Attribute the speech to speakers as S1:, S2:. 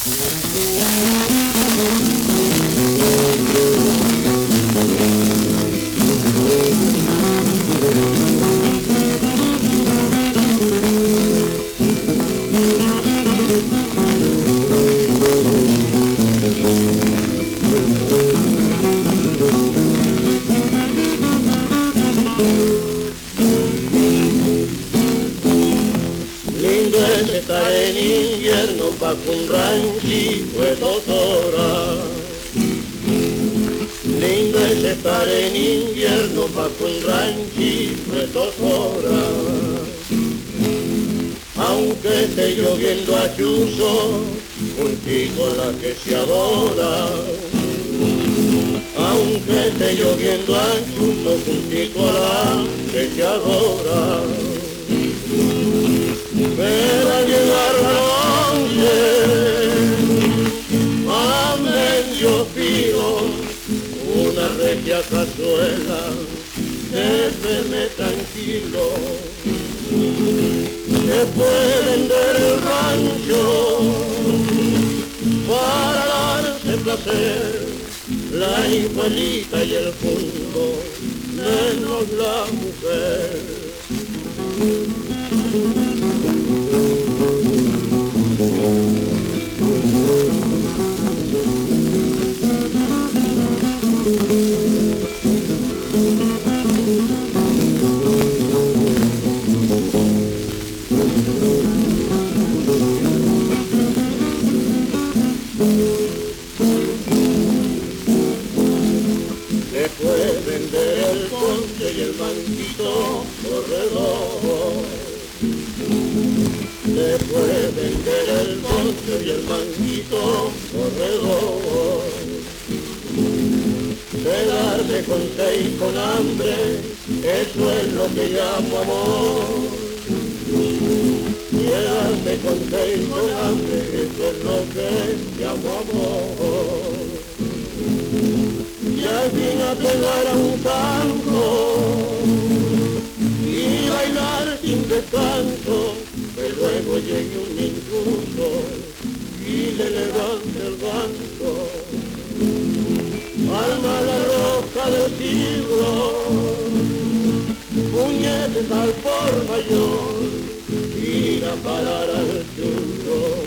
S1: Lindo es estar en invierno bajo un ranchito de 2 horas. Lindo es estar en invierno bajo un ranchito de 2 horas. Aunque esté lloviendo a chuzo, juntito a la que se adora. Aunque esté lloviendo a chuzo, juntito a la que se adora. Pero al llegar la noche, a medio filo, una regia cazuela, déjeme tranquilo. Se puede vender el rancho para darse placer, la igualita y el fondo, menos la mujer. Se puede vender el ponche y el manguito corredor. Se puede vender el ponche y el manguito corredor. Quedarse con 6 con hambre, eso es lo que llamo amor. Quedarse con 6 con hambre, eso es lo que llamo amor. Y al fin a pegar a un tango y bailar sin descanso, que luego llegue un intruso y le levante el banco. Alma la roca del siglo, puñetes al por mayor, ir a parar al churro.